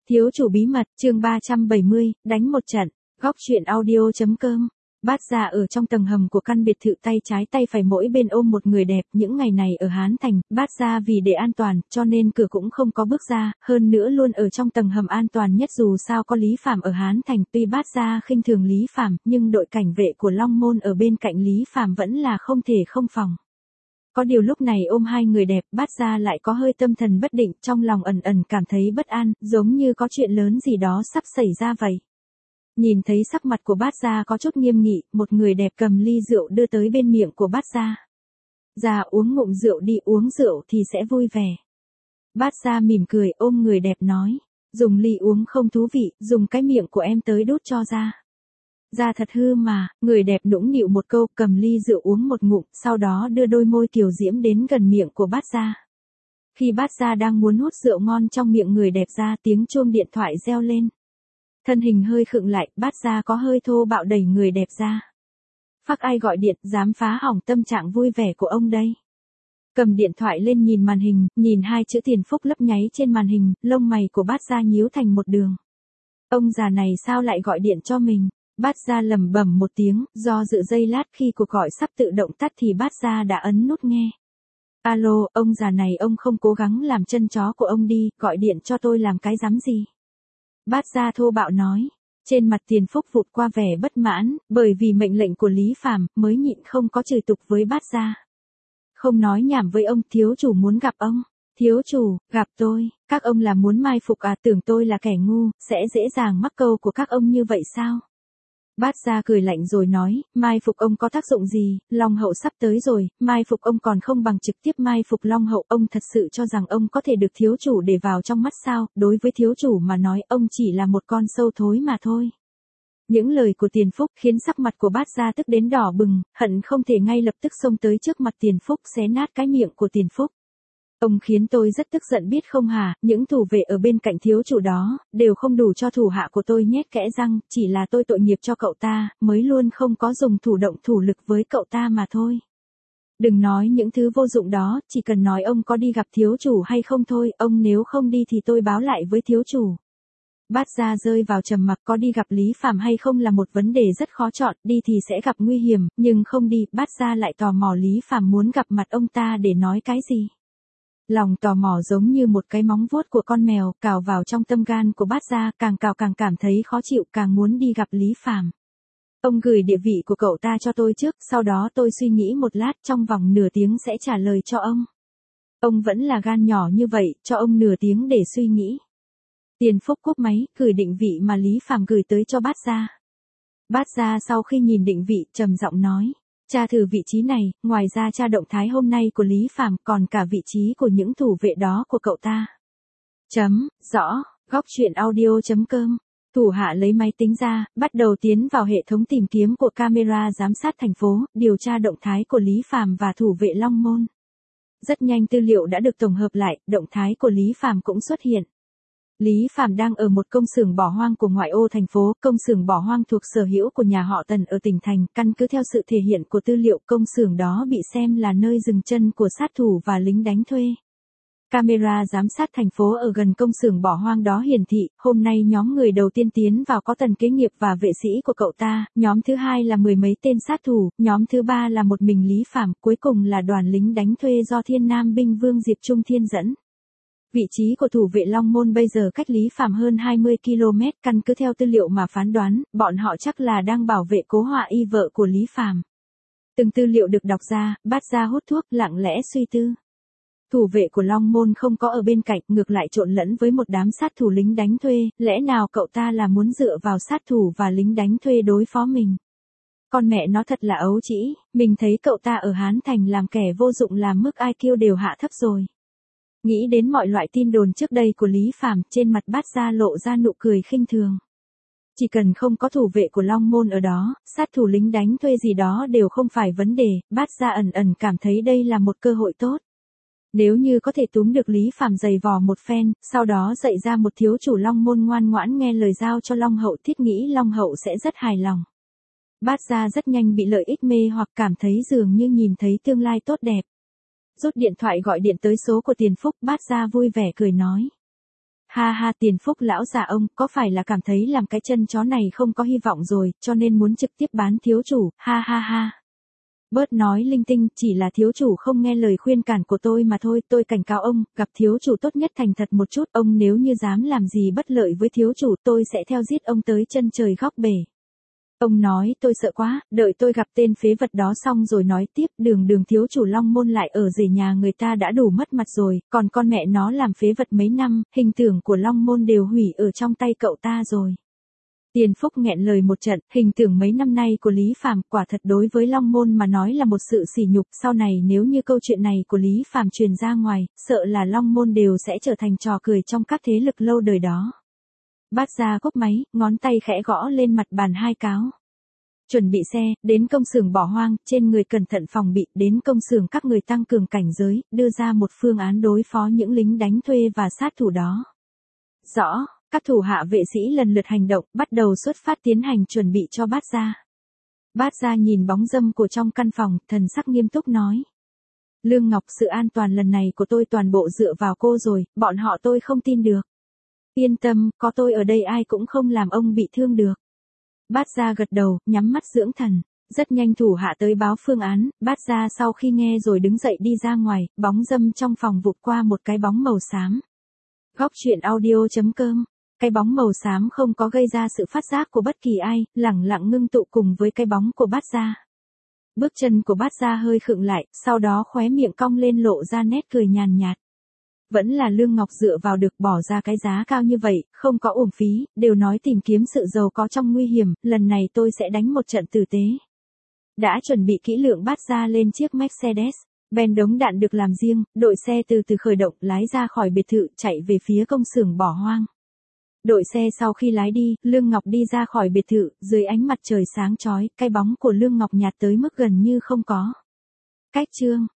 Thiếu chủ bí mật, chương 370, đánh một trận, góc truyện audio.com. Bát Gia ở trong tầng hầm của căn biệt thự, tay trái tay phải mỗi bên ôm một người đẹp. Những ngày này ở Hán Thành, Bát Gia vì để an toàn, cho nên cửa cũng không có bước ra, hơn nữa luôn ở trong tầng hầm an toàn nhất. Dù sao có Lý Phàm ở Hán Thành, tuy Bát Gia khinh thường Lý Phàm, nhưng đội cảnh vệ của Long Môn ở bên cạnh Lý Phàm vẫn là không thể không phòng. Có điều lúc này ôm hai người đẹp, Bát Gia lại có hơi tâm thần bất định, trong lòng ẩn ẩn cảm thấy bất an, giống như có chuyện lớn gì đó sắp xảy ra vậy. Nhìn thấy sắc mặt của Bát Gia có chút nghiêm nghị, một người đẹp cầm ly rượu đưa tới bên miệng của Bát Gia. "Gia uống ngụm rượu đi, uống rượu thì sẽ vui vẻ." Bát Gia mỉm cười ôm người đẹp nói, "Dùng ly uống không thú vị, dùng cái miệng của em tới đút cho Gia." "Gia thật hư mà." Người đẹp nũng nịu một câu, cầm ly rượu uống một ngụm, sau đó đưa đôi môi kiều diễm đến gần miệng của Bát Gia. Khi Bát Gia đang muốn hút rượu ngon trong miệng người đẹp ra, tiếng chuông điện thoại reo lên. Thân hình hơi khựng lại, Bát Gia có hơi thô bạo đẩy người đẹp ra. "Phắc, ai gọi điện, dám phá hỏng tâm trạng vui vẻ của ông đây." Cầm điện thoại lên nhìn màn hình, nhìn hai chữ Tiền Phúc lấp nháy trên màn hình, lông mày của Bát Gia nhíu thành một đường. Ông già này sao lại gọi điện cho mình? Bát Gia lẩm bẩm một tiếng, do dự giây lát, khi cuộc gọi sắp tự động tắt thì Bát Gia đã ấn nút nghe. "Alo, ông già này, ông không cố gắng làm chân chó của ông đi, gọi điện cho tôi làm cái rắm gì?" Bát Gia thô bạo nói. Trên mặt Tiền Phúc vụt qua vẻ bất mãn, bởi vì mệnh lệnh của Lý Phàm, mới nhịn không có chửi tục với Bát Gia. "Không nói nhảm với ông, thiếu chủ muốn gặp ông." "Thiếu chủ, gặp tôi, các ông là muốn mai phục à? Tưởng tôi là kẻ ngu, sẽ dễ dàng mắc câu của các ông như vậy sao?" Bát Gia cười lạnh rồi nói, "Mai phục ông có tác dụng gì, Long Hậu sắp tới rồi, mai phục ông còn không bằng trực tiếp mai phục Long Hậu. Ông thật sự cho rằng ông có thể được thiếu chủ để vào trong mắt sao? Đối với thiếu chủ mà nói, ông chỉ là một con sâu thối mà thôi." Những lời của Tiền Phúc khiến sắc mặt của Bát Gia tức đến đỏ bừng, hận không thể ngay lập tức xông tới trước mặt Tiền Phúc xé nát cái miệng của Tiền Phúc. "Ông khiến tôi rất tức giận biết không hả, những thủ vệ ở bên cạnh thiếu chủ đó, đều không đủ cho thủ hạ của tôi nhét kẽ răng, chỉ là tôi tội nghiệp cho cậu ta, mới luôn không có dùng thủ động thủ lực với cậu ta mà thôi. Đừng nói những thứ vô dụng đó, chỉ cần nói ông có đi gặp thiếu chủ hay không thôi, ông nếu không đi thì tôi báo lại với thiếu chủ." Bát Gia rơi vào trầm mặc, có đi gặp Lý Phàm hay không là một vấn đề rất khó chọn, đi thì sẽ gặp nguy hiểm, nhưng không đi, Bát Gia lại tò mò Lý Phàm muốn gặp mặt ông ta để nói cái gì. Lòng tò mò giống như một cái móng vuốt của con mèo, cào vào trong tâm gan của Bát Gia, càng cào càng cảm thấy khó chịu, càng muốn đi gặp Lý Phàm. "Ông gửi địa vị của cậu ta cho tôi trước, sau đó tôi suy nghĩ một lát, trong vòng nửa tiếng sẽ trả lời cho ông." "Ông vẫn là gan nhỏ như vậy, cho ông nửa tiếng để suy nghĩ." Tiền Phúc cúp máy, gửi định vị mà Lý Phàm gửi tới cho Bát Gia. Bát Gia sau khi nhìn định vị, trầm giọng nói, "Tra thử vị trí này, ngoài ra tra động thái hôm nay của Lý Phàm, còn cả vị trí của những thủ vệ đó của cậu ta." Rõ, góc truyện audio.com. Thủ hạ lấy máy tính ra, bắt đầu tiến vào hệ thống tìm kiếm của camera giám sát thành phố, điều tra động thái của Lý Phàm và thủ vệ Long Môn. Rất nhanh tư liệu đã được tổng hợp lại, động thái của Lý Phàm cũng xuất hiện. Lý Phàm đang ở một công xưởng bỏ hoang của ngoại ô thành phố, công xưởng bỏ hoang thuộc sở hữu của nhà họ Tần ở tỉnh thành, căn cứ theo sự thể hiện của tư liệu, công xưởng đó bị xem là nơi dừng chân của sát thủ và lính đánh thuê. Camera giám sát thành phố ở gần công xưởng bỏ hoang đó hiển thị, hôm nay nhóm người đầu tiên tiến vào có Tần kế nghiệp và vệ sĩ của cậu ta, nhóm thứ hai là mười mấy tên sát thủ, nhóm thứ ba là một mình Lý Phàm, cuối cùng là đoàn lính đánh thuê do Thiên Nam binh Vương Diệp Trung Thiên dẫn. Vị trí của thủ vệ Long Môn bây giờ cách Lý Phàm hơn 20 km, căn cứ theo tư liệu mà phán đoán, bọn họ chắc là đang bảo vệ Cố Họa Y vợ của Lý Phàm. Từng tư liệu được đọc ra, Bát Gia hút thuốc, lặng lẽ suy tư. Thủ vệ của Long Môn không có ở bên cạnh, ngược lại trộn lẫn với một đám sát thủ lính đánh thuê, lẽ nào cậu ta là muốn dựa vào sát thủ và lính đánh thuê đối phó mình? Con mẹ nó thật là ấu trĩ, mình thấy cậu ta ở Hán Thành làm kẻ vô dụng làm mức IQ đều hạ thấp rồi. Nghĩ đến mọi loại tin đồn trước đây của Lý Phàm, trên mặt Bát Gia lộ ra nụ cười khinh thường. Chỉ cần không có thủ vệ của Long Môn ở đó, sát thủ lính đánh thuê gì đó đều không phải vấn đề, Bát Gia ẩn ẩn cảm thấy đây là một cơ hội tốt. Nếu như có thể túm được Lý Phàm giày vò một phen, sau đó dạy ra một thiếu chủ Long Môn ngoan ngoãn nghe lời giao cho Long Hậu, thiết nghĩ Long Hậu sẽ rất hài lòng. Bát Gia rất nhanh bị lợi ích mê hoặc cảm thấy dường như nhìn thấy tương lai tốt đẹp. Rút điện thoại gọi điện tới số của Tiền Phúc, Bát Gia vui vẻ cười nói. Ha ha, Tiền Phúc lão già ông, có phải là cảm thấy làm cái chân chó này không có hy vọng rồi, cho nên muốn trực tiếp bán thiếu chủ, ha ha ha. Bớt nói linh tinh, chỉ là thiếu chủ không nghe lời khuyên cản của tôi mà thôi, tôi cảnh cáo ông, gặp thiếu chủ tốt nhất thành thật một chút, ông nếu như dám làm gì bất lợi với thiếu chủ, tôi sẽ theo giết ông tới chân trời góc bể. Ông nói tôi sợ quá, đợi tôi gặp tên phế vật đó xong rồi nói tiếp, đường thiếu chủ Long Môn lại ở rể nhà người ta đã đủ mất mặt rồi, còn con mẹ nó làm phế vật mấy năm, hình tượng của Long Môn đều hủy ở trong tay cậu ta rồi. Tiền Phúc nghẹn lời một trận, hình tượng mấy năm nay của Lý Phàm quả thật đối với Long Môn mà nói là một sự sỉ nhục, sau này nếu như câu chuyện này của Lý Phàm truyền ra ngoài, sợ là Long Môn đều sẽ trở thành trò cười trong các thế lực lâu đời đó. Bát Gia cúp máy, ngón tay khẽ gõ lên mặt bàn hai cáo. Chuẩn bị xe, đến công xưởng bỏ hoang, trên người cẩn thận phòng bị, đến công xưởng các người tăng cường cảnh giới, đưa ra một phương án đối phó những lính đánh thuê và sát thủ đó. Rõ, các thủ hạ vệ sĩ lần lượt hành động, bắt đầu xuất phát tiến hành chuẩn bị cho Bát Gia. Bát Gia nhìn bóng dâm của trong căn phòng, thần sắc nghiêm túc nói. Lương Ngọc, sự an toàn lần này của tôi toàn bộ dựa vào cô rồi, bọn họ tôi không tin được. Yên tâm, có tôi ở đây ai cũng không làm ông bị thương được. Bát Gia gật đầu, nhắm mắt dưỡng thần. Rất nhanh thủ hạ tới báo phương án, Bát Gia sau khi nghe rồi đứng dậy đi ra ngoài, bóng dâm trong phòng vụt qua một cái bóng màu xám. Góc truyện audio.com. Cái bóng màu xám không có gây ra sự phát giác của bất kỳ ai, lẳng lặng ngưng tụ cùng với cái bóng của Bát Gia. Bước chân của Bát Gia hơi khựng lại, sau đó khóe miệng cong lên lộ ra nét cười nhàn nhạt. Vẫn là Lương Ngọc dựa vào được bỏ ra cái giá cao như vậy, không có uổng phí, đều nói tìm kiếm sự giàu có trong nguy hiểm, lần này tôi sẽ đánh một trận tử tế. Đã chuẩn bị kỹ lưỡng, Bát Gia lên chiếc Mercedes, Benz đống đạn được làm riêng, đội xe từ từ khởi động, lái ra khỏi biệt thự, chạy về phía công xưởng bỏ hoang. Đội xe sau khi lái đi, Lương Ngọc đi ra khỏi biệt thự, dưới ánh mặt trời sáng chói, cái bóng của Lương Ngọc nhạt tới mức gần như không có. Cách chương